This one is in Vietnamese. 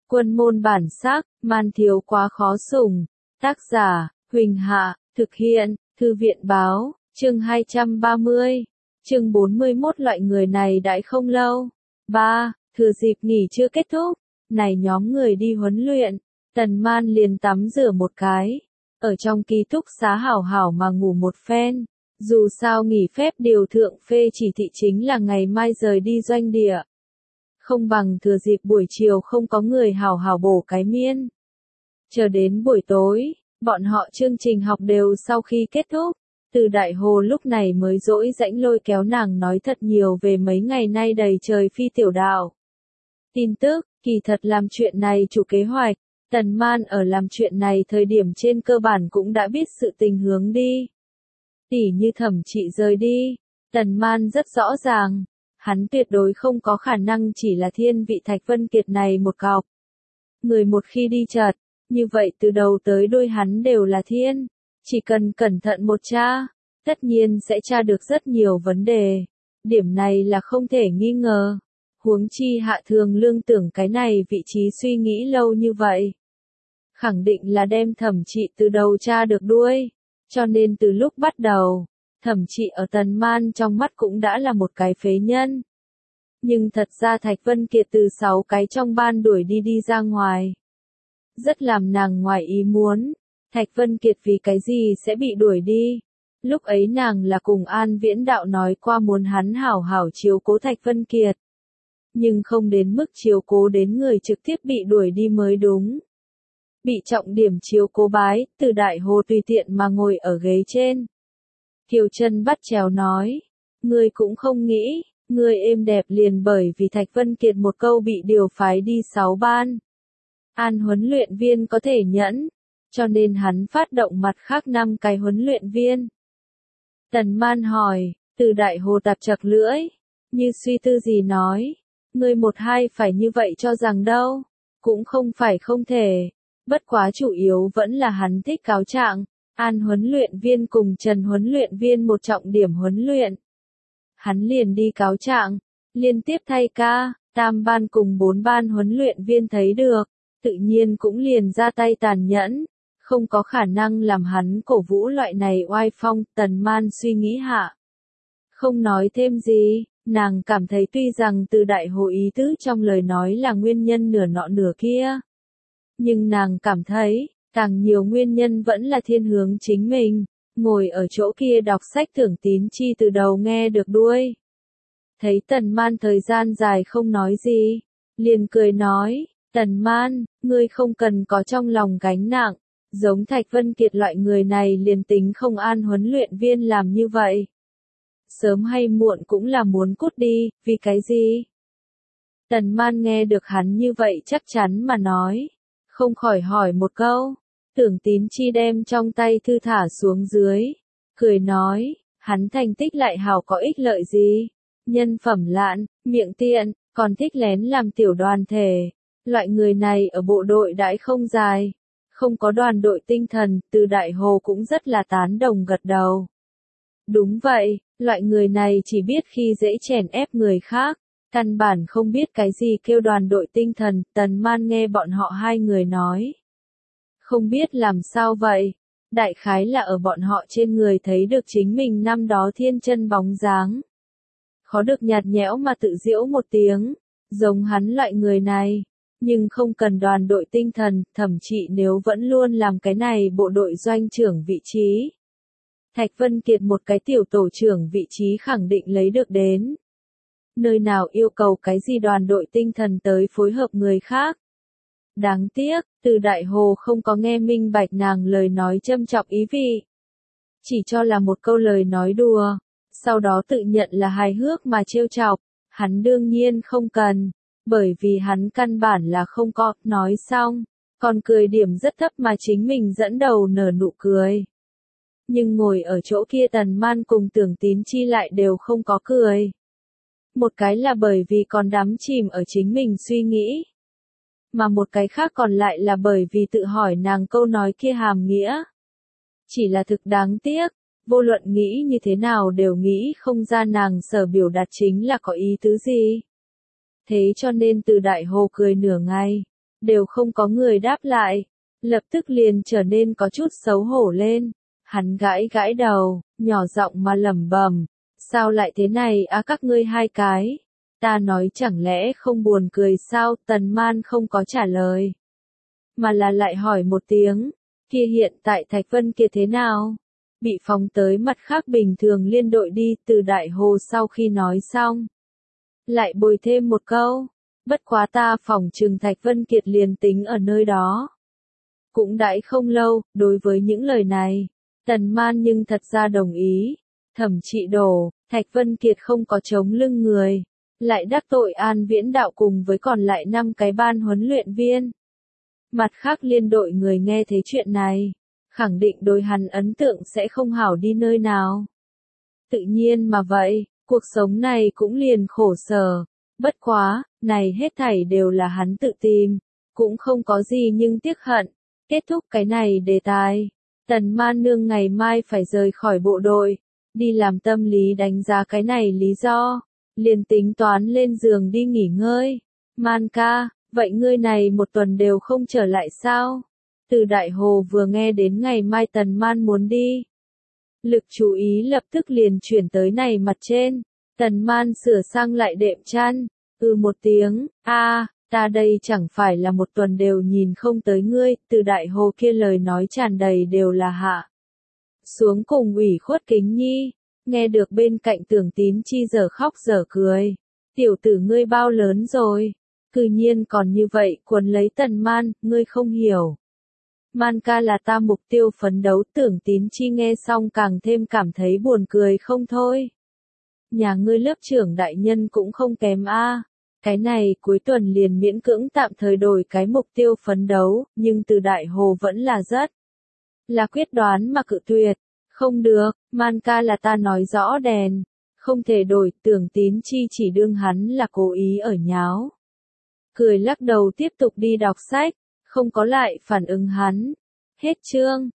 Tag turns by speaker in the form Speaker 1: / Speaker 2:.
Speaker 1: Quân môn bản sắc, man thiếu quá khó sủng. Tác giả, Huỳnh Hạ, thực hiện, Thư viện báo, chương 230, chương 41 loại người này đãi không lâu. 3. Thừa dịp nghỉ chưa kết thúc, này nhóm người đi huấn luyện, Tần Man liền tắm rửa một cái, ở trong ký túc xá hảo hảo mà ngủ một phen. Dù sao nghỉ phép điều thượng phê chỉ thị chính là ngày mai rời đi doanh địa. Không bằng thừa dịp buổi chiều không có người hảo hảo bổ cái miên. Chờ đến buổi tối, bọn họ chương trình học đều sau khi kết thúc, Từ Đại Hồ lúc này mới dỗi rãnh lôi kéo nàng nói thật nhiều về mấy ngày nay đầy trời phi tiểu đạo. Tin tức, kỳ thật làm chuyện này chủ kế hoạch, Tần Man ở làm chuyện này thời điểm trên cơ bản cũng đã biết sự tình hướng đi. Tỉ như Thẩm Trị rời đi, Tần Man rất rõ ràng, hắn tuyệt đối không có khả năng chỉ là thiên vị Thạch Vân Kiệt này một cọc. Người một khi đi chật, như vậy từ đầu tới đuôi hắn đều là thiên, chỉ cần cẩn thận một tra, tất nhiên sẽ tra được rất nhiều vấn đề. Điểm này là không thể nghi ngờ. Huống chi Hạ Thường Lương tưởng cái này vị trí suy nghĩ lâu như vậy. Khẳng định là đem Thẩm Trị từ đầu tra được đuôi. Cho nên từ lúc bắt đầu, Thẩm Trị ở Tần Man trong mắt cũng đã là một cái phế nhân. Nhưng thật ra Thạch Vân Kiệt từ 6 cái trong ban đuổi đi ra ngoài. Rất làm nàng ngoài ý muốn, Thạch Vân Kiệt vì cái gì sẽ bị đuổi đi. Lúc ấy nàng là cùng An Viễn Đạo nói qua muốn hắn hảo hảo chiếu cố Thạch Vân Kiệt. Nhưng không đến mức chiếu cố đến người trực tiếp bị đuổi đi mới đúng. Bị trọng điểm chiếu cố bái, Từ Đại Hồ tùy tiện mà ngồi ở ghế trên. Kiều Chân bắt chéo nói, ngươi cũng không nghĩ, ngươi êm đẹp liền bởi vì Thạch Vân Kiệt một câu bị điều phái đi 6 ban. An huấn luyện viên có thể nhẫn, cho nên hắn phát động mặt khác 5 cái huấn luyện viên. Tần Man hỏi, Từ Đại Hồ tạp chặt lưỡi, như suy tư gì nói, ngươi một hai phải như vậy cho rằng đâu, cũng không phải không thể. Bất quá chủ yếu vẫn là hắn thích cáo trạng, An huấn luyện viên cùng Trần huấn luyện viên một trọng điểm huấn luyện. Hắn liền đi cáo trạng, liên tiếp thay ca, tam ban cùng 4 ban huấn luyện viên thấy được, tự nhiên cũng liền ra tay tàn nhẫn, không có khả năng làm hắn cổ vũ loại này oai phong. Tần Man suy nghĩ hạ. Không nói thêm gì, nàng cảm thấy tuy rằng Từ Đại Hồ ý tứ trong lời nói là nguyên nhân nửa nọ nửa kia. Nhưng nàng cảm thấy, càng nhiều nguyên nhân vẫn là thiên hướng chính mình, ngồi ở chỗ kia đọc sách Thưởng Tín Chi từ đầu nghe được đuôi. Thấy Tần Man thời gian dài không nói gì, liền cười nói, Tần Man, ngươi không cần có trong lòng gánh nặng, giống Thạch Vân Kiệt loại người này liền tính không an huấn luyện viên làm như vậy. Sớm hay muộn cũng là muốn cút đi, vì cái gì? Tần Man nghe được hắn như vậy chắc chắn mà nói. Không khỏi hỏi một câu, Thưởng Tín Chi đem trong tay thư thả xuống dưới, cười nói, hắn thành tích lại hảo có ích lợi gì, nhân phẩm lạn, miệng tiện, còn thích lén làm tiểu đoàn thể, loại người này ở bộ đội đãi không dài, không có đoàn đội tinh thần. Từ Đại Hồ cũng rất là tán đồng gật đầu. Đúng vậy, loại người này chỉ biết khi dễ chèn ép người khác. Căn bản không biết cái gì kêu đoàn đội tinh thần. Tần Man nghe bọn họ hai người nói, không biết làm sao vậy, đại khái là ở bọn họ trên người thấy được chính mình năm đó thiên chân bóng dáng. Khó được nhạt nhẽo mà tự giễu một tiếng, giống hắn loại người này, nhưng không cần đoàn đội tinh thần. Thẩm Trị nếu vẫn luôn làm cái này bộ đội doanh trưởng vị trí, Thạch Vân Kiệt một cái tiểu tổ trưởng vị trí khẳng định lấy được đến. Nơi nào yêu cầu cái gì đoàn đội tinh thần tới phối hợp người khác. Đáng tiếc, Từ Đại Hồ không có nghe minh bạch nàng lời nói châm chọc ý vị. Chỉ cho là một câu lời nói đùa, sau đó tự nhận là hài hước mà trêu chọc. Hắn đương nhiên không cần, bởi vì hắn căn bản là không có. Nói xong, còn cười điểm rất thấp mà chính mình dẫn đầu nở nụ cười. Nhưng ngồi ở chỗ kia Tần Man cùng Thưởng Tín Chi lại đều không có cười. Một cái là bởi vì còn đắm chìm ở chính mình suy nghĩ. Mà một cái khác còn lại là bởi vì tự hỏi nàng câu nói kia hàm nghĩa. Chỉ là thực đáng tiếc, vô luận nghĩ như thế nào đều nghĩ không ra nàng sở biểu đạt chính là có ý tứ gì. Thế cho nên Từ Đại Hồ cười nửa ngày, đều không có người đáp lại. Lập tức liền trở nên có chút xấu hổ lên. Hắn gãi gãi đầu, nhỏ giọng mà lẩm bẩm, sao lại thế này á các ngươi hai cái? Ta nói chẳng lẽ không buồn cười sao? Tần Man không có trả lời, mà là lại hỏi một tiếng, kia hiện tại Thạch Vân kia thế nào? Bị phóng tới mặt khác bình thường liên đội đi. Từ Đại Hồ sau khi nói xong, lại bồi thêm một câu, bất quá ta phỏng chừng Thạch Vân Kiệt liền tính ở nơi đó. Cũng đãi không lâu. Đối với những lời này, Tần Man nhưng thật ra đồng ý. Thẩm Trị Đổ, Thạch Vân Kiệt không có chống lưng người, lại đắc tội An Viễn Đạo cùng với còn lại 5 cái ban huấn luyện viên. Mặt khác liên đội người nghe thấy chuyện này, khẳng định đối hắn ấn tượng sẽ không hảo đi nơi nào. Tự nhiên mà vậy, cuộc sống này cũng liền khổ sở. Bất quá, này hết thảy đều là hắn tự tìm, cũng không có gì nhưng tiếc hận. Kết thúc cái này đề tài, Tần Man Nương ngày mai phải rời khỏi bộ đội, đi làm tâm lý đánh giá cái này lý do, liền tính toán lên giường đi nghỉ ngơi. Man ca, vậy ngươi này một tuần đều không trở lại sao? Từ Đại Hồ vừa nghe đến ngày mai Tần Man muốn đi, lực chú ý lập tức liền chuyển tới này mặt trên. Tần Man sửa sang lại đệm chăn, một tiếng, ta đây chẳng phải là một tuần đều nhìn không tới ngươi. Từ Đại Hồ kia lời nói tràn đầy đều là hạ xuống cùng ủy khuất kính nhi. Nghe được bên cạnh Tưởng Tín Chi giờ khóc giờ cười, tiểu tử ngươi bao lớn rồi, cư nhiên còn như vậy quấn lấy Tần Man, ngươi không hiểu. Man ca là ta mục tiêu phấn đấu. Tưởng Tín Chi nghe xong càng thêm cảm thấy buồn cười không thôi. Nhà ngươi lớp trưởng đại nhân cũng không kém a. Cái này cuối tuần liền miễn cưỡng tạm thời đổi cái mục tiêu phấn đấu, nhưng Từ Đại Hồ vẫn là rất là quyết đoán mà cự tuyệt. Không được, Man ca là ta nói rõ đèn, không thể đổi. Tưởng Tín Chi chỉ đương hắn là cố ý ở nháo, cười lắc đầu tiếp tục đi đọc sách, không có lại phản ứng hắn. Hết chương.